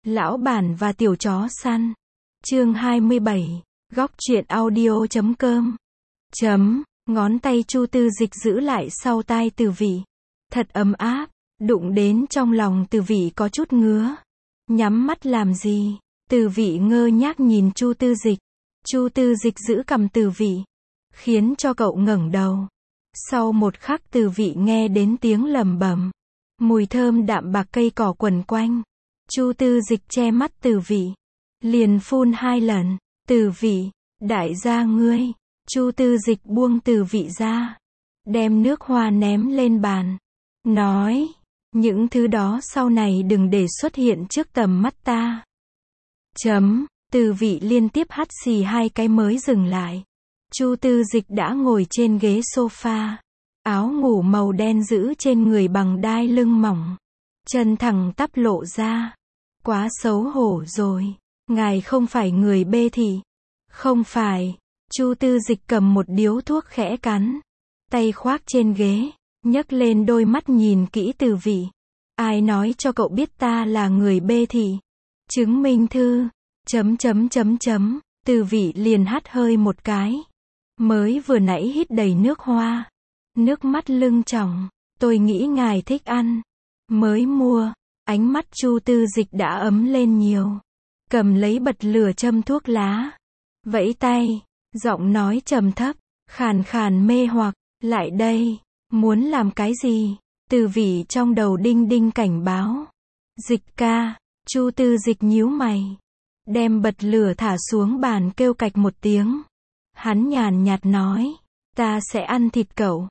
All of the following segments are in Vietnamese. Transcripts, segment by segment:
Lão bản và tiểu chó săn. Chương 27. Góc truyện audio.com. Ngón tay Chu Tư Dịch giữ lại sau tai Từ Vị. Thật ấm áp, đụng đến trong lòng Từ Vị có chút ngứa. Nhắm mắt làm gì? Từ Vị ngơ ngác nhìn Chu Tư Dịch. Chu Tư Dịch giữ cằm Từ Vị, khiến cho cậu ngẩng đầu. Sau một khắc Từ Vị nghe đến tiếng lẩm bẩm, mùi thơm đạm bạc cây cỏ quẩn quanh. Chu Tư Dịch che mắt Từ Vị, liền phun 2 lần. Từ Vị, đại gia ngươi. Chu Tư Dịch buông Từ Vị ra, đem nước hoa ném lên bàn, nói, những thứ đó sau này đừng để xuất hiện trước tầm mắt ta. Từ Vị liên tiếp hắt xì 2 cái mới dừng lại. Chu Tư Dịch đã ngồi trên ghế sofa, áo ngủ màu đen giữ trên người bằng đai lưng mỏng, chân thẳng tắp lộ ra. Quá xấu hổ rồi, ngài không phải người bê thị. Không phải. Chu Tư Dịch cầm một điếu thuốc khẽ cắn, tay khoác trên ghế, nhấc lên đôi mắt nhìn kỹ Từ Vị. Ai nói cho cậu biết ta là người bê thị? Chứng minh thư. Từ Vị liền hắt hơi một cái. Mới vừa nãy hít đầy nước hoa, nước mắt lưng tròng. Tôi nghĩ ngài thích ăn, mới mua. Ánh mắt Chu Tư Dịch đã ấm lên nhiều. Cầm lấy bật lửa châm thuốc lá, vẫy tay, giọng nói trầm thấp, khàn khàn mê hoặc. Lại đây. Muốn làm cái gì? Từ Vị trong đầu đinh đinh cảnh báo. Dịch ca. Chu Tư Dịch nhíu mày, đem bật lửa thả xuống bàn kêu cạch một tiếng. Hắn nhàn nhạt nói, ta sẽ ăn thịt cậu.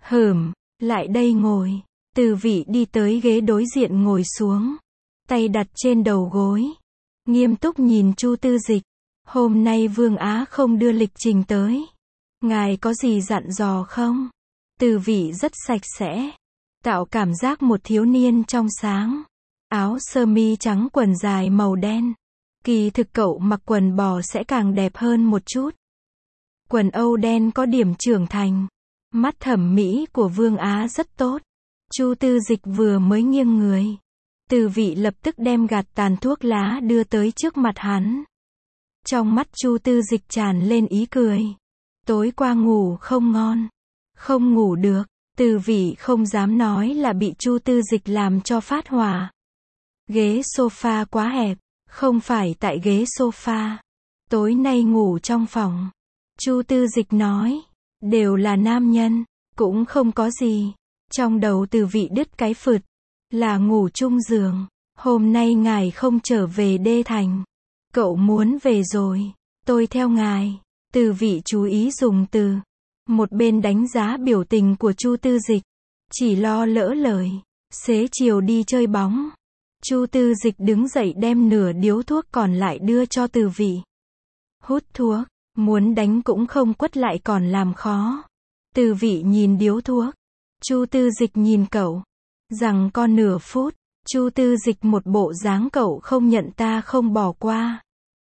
Lại đây ngồi. Từ Vị đi tới ghế đối diện ngồi xuống, tay đặt trên đầu gối, nghiêm túc nhìn Chu Tư Dịch. Hôm nay Vương Á không đưa lịch trình tới. Ngài có gì dặn dò không? Từ Vị rất sạch sẽ, tạo cảm giác một thiếu niên trong sáng. Áo sơ mi trắng quần dài màu đen. Kỳ thực cậu mặc quần bò sẽ càng đẹp hơn một chút. Quần âu đen có điểm trưởng thành. Mắt thẩm mỹ của Vương Á rất tốt. Chu Tư Dịch vừa mới nghiêng người, Từ Vị lập tức đem gạt tàn thuốc lá đưa tới trước mặt hắn. Trong mắt Chu Tư Dịch tràn lên ý cười. Tối qua ngủ không ngon. Không ngủ được. Từ Vị không dám nói là bị Chu Tư Dịch làm cho phát hỏa. Ghế sofa quá hẹp. Không phải tại ghế sofa. Tối nay ngủ trong phòng. Chu Tư Dịch nói. Đều là nam nhân, cũng không có gì. Trong đầu Từ Vị đứt cái phượt. Là ngủ chung giường. Hôm nay ngài không trở về Đê Thành. Cậu muốn về rồi. Tôi theo ngài. Từ Vị chú ý dùng từ. Một bên đánh giá biểu tình của Chu Tư Dịch. Chỉ lo lỡ lời. Xế chiều đi chơi bóng. Chu Tư Dịch đứng dậy đem nửa điếu thuốc còn lại đưa cho Từ Vị. Hút thuốc. Muốn đánh cũng không quất lại còn làm khó. Từ Vị nhìn điếu thuốc. Chu Tư Dịch nhìn cậu. Rằng con nửa phút. Chu Tư Dịch một bộ dáng cậu không nhận ta không bỏ qua.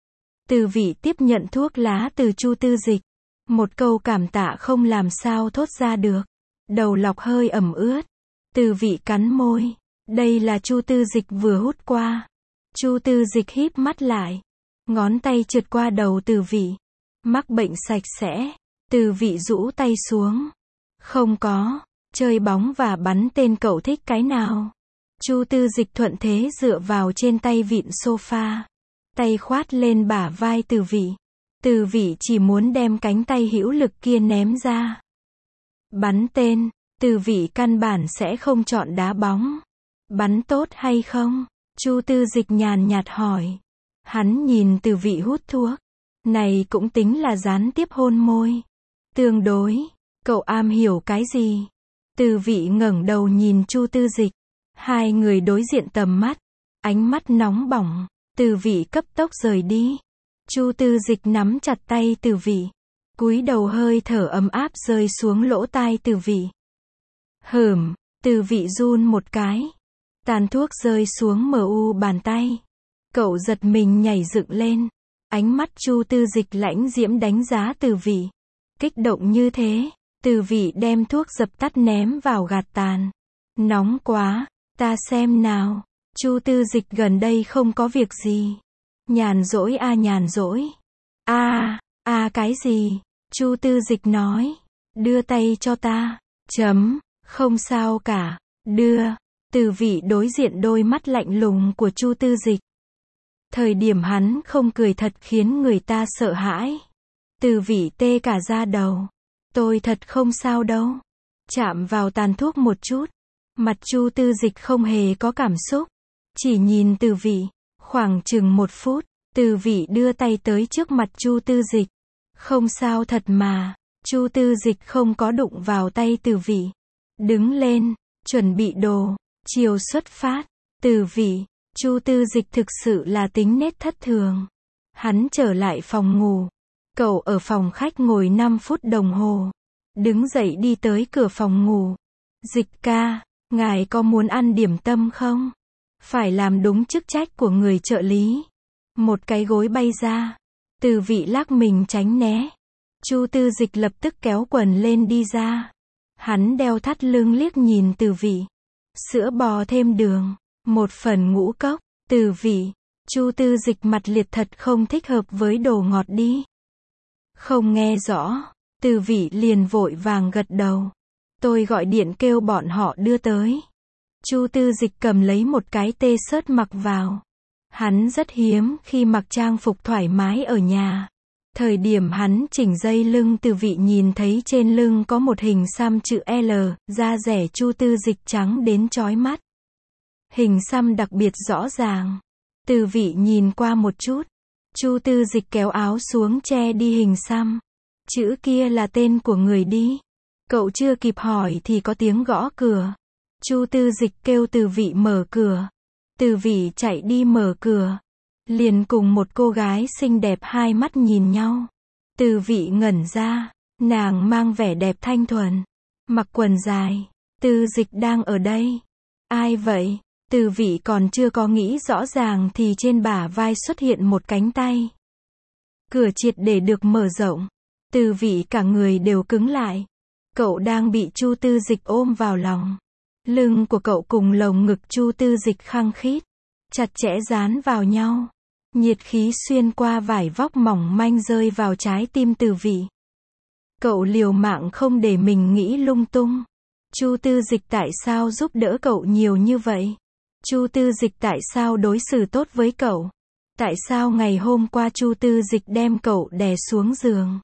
Từ Vị tiếp nhận thuốc lá từ Chu Tư Dịch. Một câu cảm tạ không làm sao thốt ra được. Đầu lọc hơi ẩm ướt. Từ Vị cắn môi. Đây là Chu Tư Dịch vừa hút qua. Chu Tư Dịch híp mắt lại. Ngón tay trượt qua đầu Từ Vị. Mắc bệnh sạch sẽ. Từ Vị rũ tay xuống. Không có. Chơi bóng và bắn tên cậu thích cái nào? Chu Tư Dịch thuận thế dựa vào trên tay vịn sofa. Tay khoát lên bả vai Từ Vị. Từ Vị chỉ muốn đem cánh tay hữu lực kia ném ra. Bắn tên. Từ Vị căn bản sẽ không chọn đá bóng. Bắn tốt hay không? Chu Tư Dịch nhàn nhạt hỏi. Hắn nhìn Từ Vị hút thuốc. Này cũng tính là gián tiếp hôn môi. Tương đối. Cậu am hiểu cái gì? Từ Vị ngẩng đầu nhìn Chu Tư Dịch. Hai người đối diện tầm mắt. Ánh mắt nóng bỏng. Từ Vị cấp tốc rời đi. Chu Tư Dịch nắm chặt tay Từ Vị. Cúi đầu hơi thở ấm áp rơi xuống lỗ tai Từ Vị. Từ Vị run một cái. Tàn thuốc rơi xuống bàn tay. Cậu giật mình nhảy dựng lên. Ánh mắt Chu Tư Dịch lãnh diễm đánh giá Từ Vị. Kích động như thế. Từ Vị đem thuốc dập tắt ném vào gạt tàn. Nóng quá. Ta xem nào. Chu Tư Dịch gần đây không có việc gì. Nhàn rỗi à, nhàn rỗi. Cái gì? Chu Tư Dịch nói. Đưa tay cho ta. Không sao cả. Đưa. Từ Vị đối diện đôi mắt lạnh lùng của Chu Tư Dịch. Thời điểm hắn không cười thật khiến người ta sợ hãi. Từ Vị tê cả da đầu. Tôi thật không sao đâu. Chạm vào tàn thuốc một chút. Mặt Chu Tư Dịch không hề có cảm xúc. Chỉ nhìn Từ Vị. Khoảng chừng 1 phút. Từ Vị đưa tay tới trước mặt Chu Tư Dịch. Không sao thật mà. Chu Tư Dịch không có đụng vào tay Từ Vị. Đứng lên. Chuẩn bị đồ. Chiều xuất phát. Từ Vị. Chu Tư Dịch thực sự là tính nết thất thường. Hắn trở lại phòng ngủ. Cậu ở phòng khách ngồi 5 phút đồng hồ. Đứng dậy đi tới cửa phòng ngủ. Dịch ca, ngài có muốn ăn điểm tâm không? Phải làm đúng chức trách của người trợ lý. Một cái gối bay ra. Từ Vị lắc mình tránh né. Chu Tư Dịch lập tức kéo quần lên đi ra. Hắn đeo thắt lưng liếc nhìn Từ Vị. Sữa bò thêm đường. 1 phần ngũ cốc. Từ Vị. Chu Tư Dịch mặt liệt thật không thích hợp với đồ ngọt đi. Không nghe rõ. Từ Vị liền vội vàng gật đầu. Tôi gọi điện kêu bọn họ đưa tới. Chu Tư Dịch cầm lấy một cái t-shirt mặc vào. Hắn rất hiếm khi mặc trang phục thoải mái ở nhà. Thời điểm hắn chỉnh dây lưng, Từ Vị nhìn thấy trên lưng có một hình xăm chữ L, da dẻ Chu Tư Dịch trắng đến chói mắt. Hình xăm đặc biệt rõ ràng. Từ Vị nhìn qua một chút. Chu Tư Dịch kéo áo xuống che đi hình xăm. Chữ kia là tên của người đi. Cậu chưa kịp hỏi thì có tiếng gõ cửa. Chu Tư Dịch kêu Từ Vị mở cửa. Từ Vị chạy đi mở cửa. Liền cùng một cô gái xinh đẹp hai mắt nhìn nhau. Từ Vị ngẩn ra. Nàng mang vẻ đẹp thanh thuần. Mặc quần dài. Tư Dịch đang ở đây. Ai vậy? Từ Vị còn chưa có nghĩ rõ ràng thì trên bả vai xuất hiện một cánh tay. Cửa triệt để được mở rộng. Từ Vị cả người đều cứng lại. Cậu đang bị Chu Tư Dịch ôm vào lòng. Lưng của cậu cùng lồng ngực Chu Tư Dịch khăng khít. Chặt chẽ dán vào nhau. Nhiệt khí xuyên qua vải vóc mỏng manh rơi vào trái tim Từ Vị. Cậu liều mạng không để mình nghĩ lung tung. Chu Tư Dịch tại sao giúp đỡ cậu nhiều như vậy? Chu Tư Dịch tại sao đối xử tốt với cậu? Tại sao ngày hôm qua Chu Tư Dịch đem cậu đè xuống giường?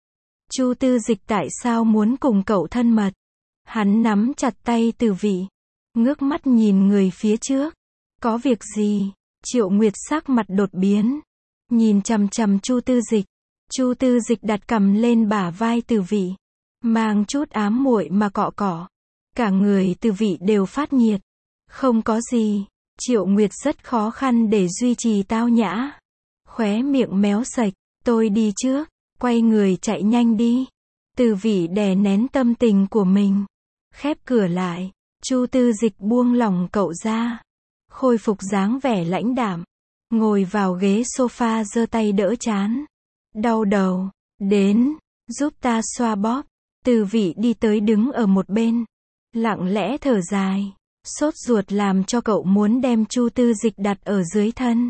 Chu Tư Dịch tại sao muốn cùng cậu thân mật? Hắn nắm chặt tay Từ Vị. Ngước mắt nhìn người phía trước. Có việc gì? Triệu Nguyệt sắc mặt đột biến. Nhìn chằm chằm Chu Tư Dịch. Chu Tư Dịch đặt cằm lên bả vai Từ Vị. Mang chút ám muội mà cọ cọ. Cả người Từ Vị đều phát nhiệt. Không có gì. Triệu Nguyệt rất khó khăn để duy trì tao nhã. Khóe miệng méo sạch. Tôi đi trước. Quay người chạy nhanh đi. Từ Vị đè nén tâm tình của mình. Khép cửa lại. Chu Tư Dịch buông lỏng cậu ra. Khôi phục dáng vẻ lãnh đạm. Ngồi vào ghế sofa giơ tay đỡ trán. Đau đầu. Đến. Giúp ta xoa bóp. Từ Vị đi tới đứng ở một bên. Lặng lẽ thở dài. Sốt ruột làm cho cậu muốn đem Chu Tư Dịch đặt ở dưới thân.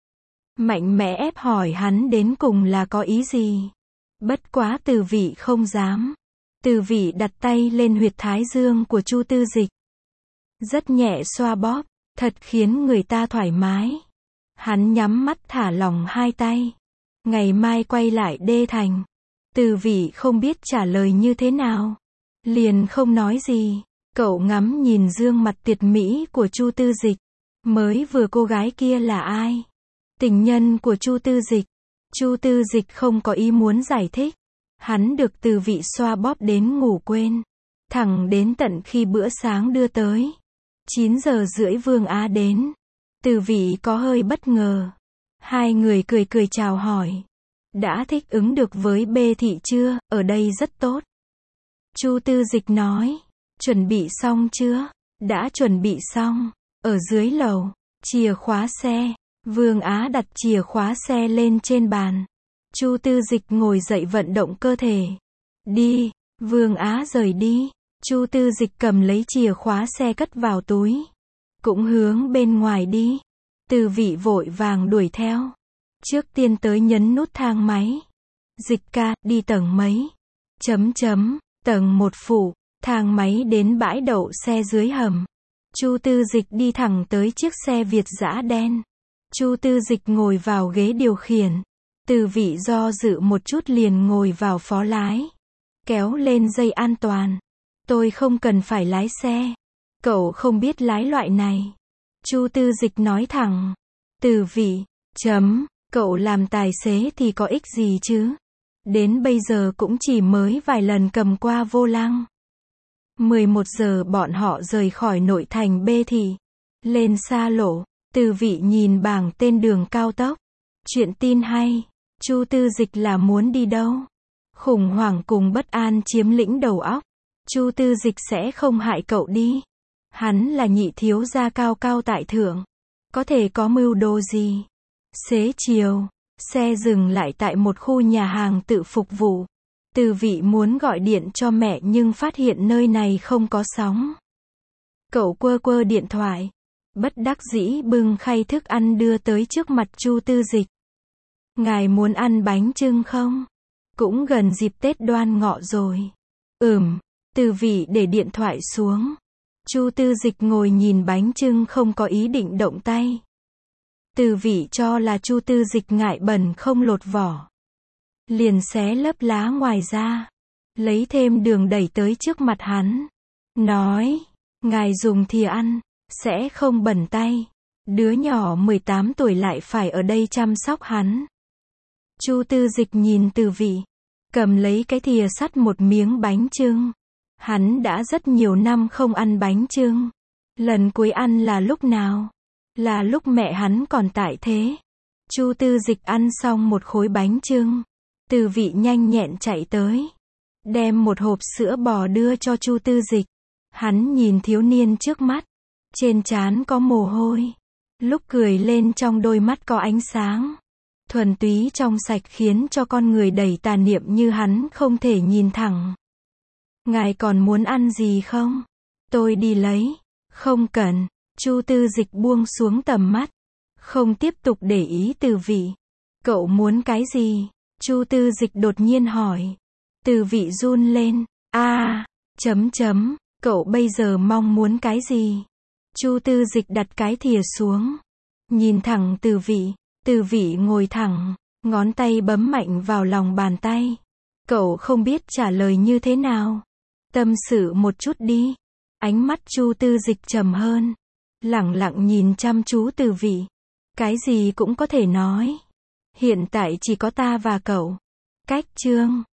Mạnh mẽ ép hỏi hắn đến cùng là có ý gì. Bất quá Từ Vị không dám. Từ Vị đặt tay lên huyệt thái dương của Chu Tư Dịch. Rất nhẹ xoa bóp. Thật khiến người ta thoải mái. Hắn nhắm mắt thả lỏng hai tay. Ngày mai quay lại Đê Thành. Từ Vị không biết trả lời như thế nào. Liền không nói gì. Cậu ngắm nhìn gương mặt tuyệt mỹ của Chu Tư Dịch. Mới vừa cô gái kia là ai? Tình nhân của Chu Tư Dịch. Chu Tư Dịch không có ý muốn giải thích. Hắn được Từ Vị xoa bóp đến ngủ quên. Thẳng đến tận khi bữa sáng đưa tới. 9 giờ rưỡi Vương Á đến. Từ Vị có hơi bất ngờ. Hai người cười cười chào hỏi. Đã thích ứng được với B thị chưa? Ở đây rất tốt. Chu Tư Dịch nói. Chuẩn bị xong chưa? Đã chuẩn bị xong. Ở dưới lầu. Chìa khóa xe. Vương Á đặt chìa khóa xe lên trên bàn. Chu Tư Dịch ngồi dậy vận động cơ thể. Đi. Vương Á rời đi. Chu Tư Dịch cầm lấy chìa khóa xe cất vào túi. cũng hướng bên ngoài đi. Từ vị vội vàng đuổi theo. Trước tiên tới nhấn nút thang máy. Dịch ca, đi tầng mấy? Tầng 1 phụ. Thang máy đến bãi đậu xe dưới hầm. Chu Tư Dịch đi thẳng tới chiếc xe Việt dã đen. Chu Tư Dịch ngồi vào ghế điều khiển. Từ vị do dự một chút liền ngồi vào phó lái. Kéo lên dây an toàn. Tôi không cần phải lái xe. Cậu không biết lái loại này. Chu Tư Dịch nói thẳng. Từ vị, cậu làm tài xế thì có ích gì chứ? Đến bây giờ cũng chỉ mới vài lần cầm qua vô lăng. 11 giờ bọn họ rời khỏi nội thành B thị. Lên xa lộ, Từ vị nhìn bảng tên đường cao tốc. Chuyện tin hay, Chu Tư Dịch là muốn đi đâu? Khủng hoảng cùng bất an chiếm lĩnh đầu óc. Chu Tư Dịch sẽ không hại cậu đi. Hắn là nhị thiếu gia cao cao tại thượng. Có thể có mưu đồ gì? Xế chiều, xe dừng lại tại một khu nhà hàng tự phục vụ. Từ vị muốn gọi điện cho mẹ nhưng phát hiện nơi này không có sóng. Cậu quơ quơ điện thoại. Bất đắc dĩ bưng khay thức ăn đưa tới trước mặt Chu Tư Dịch. Ngài muốn ăn bánh chưng không? Cũng gần dịp Tết Đoan Ngọ rồi. Từ vị để điện thoại xuống. Chu Tư Dịch ngồi nhìn bánh chưng không có ý định động tay. Từ vị cho là Chu Tư Dịch ngại bẩn không lột vỏ. Liền xé lớp lá ngoài ra. Lấy thêm đường đẩy tới trước mặt hắn. Nói, ngài dùng thìa ăn, sẽ không bẩn tay. Đứa nhỏ 18 tuổi lại phải ở đây chăm sóc hắn. Chu Tư Dịch nhìn Từ vị. Cầm lấy cái thìa sắt một miếng bánh chưng. Hắn đã rất nhiều năm không ăn bánh chưng. Lần cuối ăn là lúc nào? Là lúc mẹ hắn còn tại thế. Chu Tư Dịch ăn xong một khối bánh chưng. Từ vị nhanh nhẹn chạy tới. Đem một hộp sữa bò đưa cho Chu Tư Dịch. Hắn nhìn thiếu niên trước mắt. Trên trán có mồ hôi. Lúc cười lên trong đôi mắt có ánh sáng. Thuần túy trong sạch khiến cho con người đầy tà niệm như hắn không thể nhìn thẳng. Ngài còn muốn ăn gì không? Tôi đi lấy. Không cần. Chu Tư Dịch buông xuống tầm mắt. Không tiếp tục để ý Từ vị. Cậu muốn cái gì? Chu Tư Dịch đột nhiên hỏi. Từ vị run lên. Cậu bây giờ mong muốn cái gì? Chu Tư Dịch đặt cái thìa xuống. Nhìn thẳng Từ vị. Từ vị ngồi thẳng. Ngón tay bấm mạnh vào lòng bàn tay. Cậu không biết trả lời như thế nào. Tâm sự một chút đi. Ánh mắt Chu Tư Dịch trầm hơn. Lẳng lặng nhìn chăm chú Từ vị. Cái gì cũng có thể nói. Hiện tại chỉ có ta và cậu. Cách chương